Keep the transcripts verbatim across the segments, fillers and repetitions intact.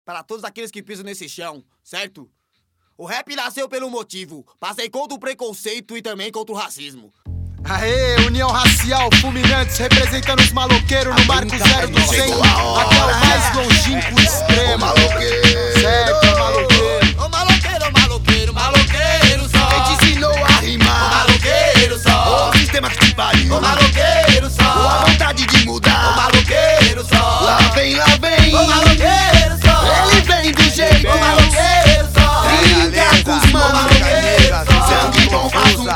para todos aqueles que pisam nesse chão, certo? O rap nasceu pelo motivo, passei contra o preconceito e também contra o racismo. Aê, união racial, fulminantes, representando os maloqueiros no marco zero do cem, até o mais longínquo extremo. Maloqueiro, certo, é maloqueiro. Ô maloqueiro, maloqueiro, maloqueiro só. Quem te ensinou a rimar? Ô maloqueiro só. O sistema que te pariu. Ô maloqueiro só. Ou a vontade de mudar. Ô maloqueiro só. Lá vem, lá vem. Ô maloqueiro só. Ele vem do jeito. Ô maloqueiro só. Trinca com os manos. Sangue bom faz um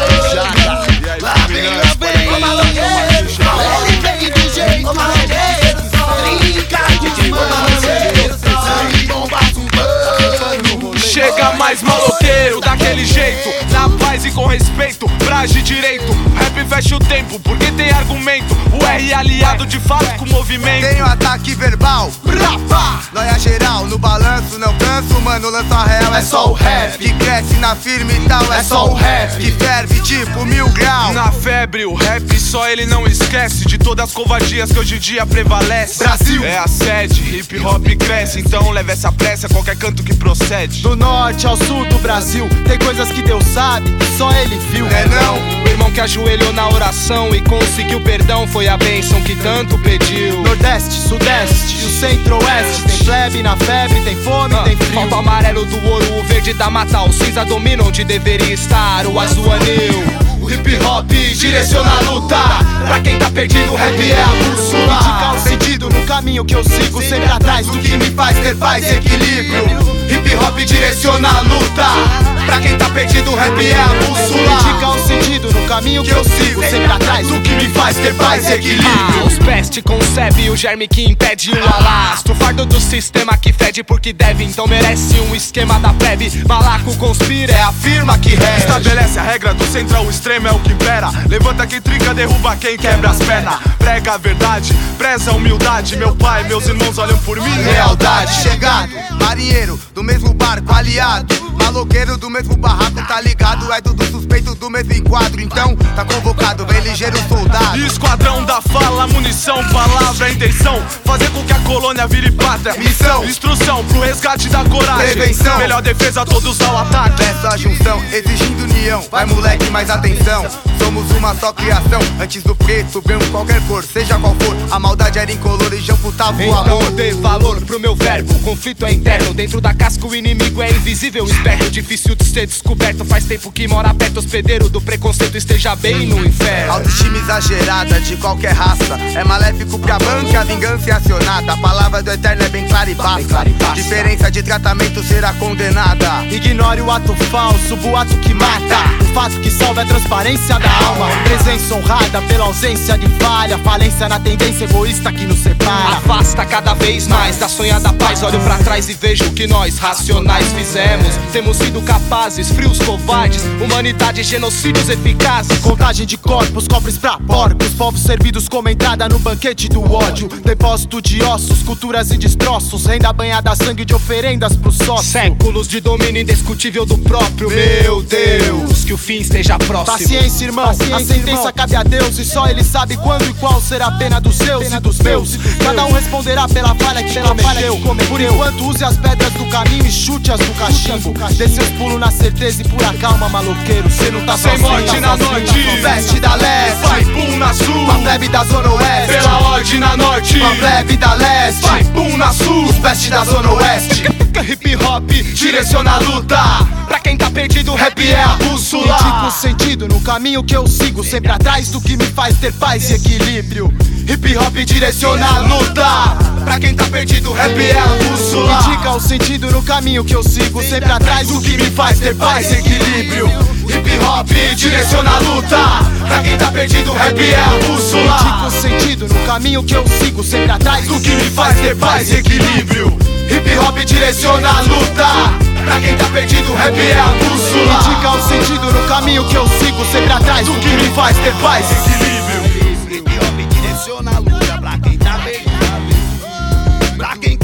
banho. Lá vem, lá vem. Ô maloqueiro só. Ele vem do jeito. Ô maloqueiro só. Trinca com os manos. Sangue bom faz um banho. Chega mais maloqueiro, daquele jeito, na paz e com respeito, frage direito. Rap fecha o tempo, porque tem argumento. O R aliado de fato com o movimento. Tenho ataque verbal, brapa, nóia geral, no balanço não canso, mano, lança a real. É só o rap, que cresce na firme e tal. É só o rap, que ferve tipo mil graus. Na febre, o rap só ele não esquece de todas as covardias que hoje em dia prevalece. Brasil é a sede, hip hop cresce, então leve essa pressa a qualquer canto que procede. Do norte ao sul do Brasil, tem coisas que Deus sabe, que só ele viu. É não, o irmão que ajoelhou na oração e conseguiu perdão foi a bênção que tanto pediu. Nordeste, sudeste, o centro-oeste, tem plebe na febre, tem fome, ah, tem frio. Falta o amarelo do ouro, o verde da mata, o cinza domina onde deveria estar o azul anil. O hip hop direciona a luta, pra quem tá perdido o rap é a bússola. Indica o sentido no caminho que eu sigo, sempre atrás do que me faz ter paz e equilíbrio. Hip hop direciona a luta, pra quem tá perdido o rap é a bússola. Indica o sentido no caminho que eu sigo, sempre atrás do que me faz ter paz e equilíbrio. Ah, os peste concebe o germe que impede o alastro. O fardo do sistema que fede porque deve, então merece um esquema da plebe. Malaco conspira, é a firma que rege. Estabelece a regra do centro ao extremo, é o que impera. Levanta quem trinca, derruba quem quebra as pernas. Prega a verdade, preza a humildade. Meu pai, meus irmãos olham por mim, lealdade. Chegado, marinheiro do mesmo barco, aliado, maloqueiro do mesmo barraco, tá ligado? É tudo suspeito do mesmo enquadro, então tá convocado, vem ligeiro soldado. Esquadrão da fala, munição, palavra, intenção. Fazer com que a colônia vire pátria. Missão, instrução pro resgate da coragem. Prevenção, melhor defesa, todos ao ataque. Peço a junção, exigindo união. Vai moleque, mais atenção. Somos uma só criação. Antes do preto, branco, qualquer cor, seja qual for. A maldade era incolor e já amputava o então amor. Dê valor pro meu verbo, o conflito é interno. Dentro da casca o inimigo é invisível, esperto, difícil de ser descoberto. Faz tempo que mora perto, hospedeiro do preconceito esteja bem no inferno. Autoestima exagerada de qualquer raça, é maléfico pra banca, a vingança é acionada. A palavra do eterno é bem clara e basta. Diferença de tratamento será condenada. Ignore o ato falso, o boato que mata. O fato que salva é a transparência da alma. Presença honrada pela ausência de falha. Falência na tendência egoísta que nos separa. Afasta cada vez mais da sonhada paz. Olho pra trás e vejo o que nós, racionais, fizemos. Temos sido capazes, frios, covardes. Humanidade, genocídios eficazes. Contagem de corpos, cofres pra porcos. Povos servidos como entrada no banquete do ódio. Depósito de ossos, culturas e destroços. Renda banhada a sangue de oferendas pro sócio. Séculos de domínio indiscutível do próprio. Meu Deus, que o fim esteja próximo. Paciência, irmão, Paciência, a sentença irmão. Cabe a Deus. E só ele sabe quando e qual será a pena dos seus pena e dos meus. Cada um responderá pela falha que pela cometeu. cometeu Por enquanto use as pedras do caminho e chute-as do cachimbo. Dê seus pulos na certeza e pura calma, maloqueiro. Cê não tá sem sozinho, morte tá na sozinho, noite, tá veste da leste, vai pum na sul. A plebe da zona oeste, pela ordem na norte. A plebe da leste, vai pum na sul. Os peste da zona oeste. Hip hop direciona a luta, pra quem tá perdido o rap é a bússola. Indico o sentido no caminho que eu sigo, sempre atrás do que me faz ter paz e equilíbrio. Hip hop direciona a luta, pra quem tá perdido o rap é a bússola. Indica o sentido no caminho que eu sigo, sempre atrás do que me faz ter paz e equilíbrio. Hip hop direciona a luta, pra quem tá perdido o rap é a bússola. Indica o sentido no caminho que eu sigo, sempre atrás do que me faz ter paz e equilíbrio. Hip hop direciona a luta, pra quem tá perdido o rap é a bússola. Indica o sentido no caminho que eu sigo, sempre atrás do que me faz ter paz e equilíbrio. Hip hop direciona a luta, pra quem tá perdido, pra quem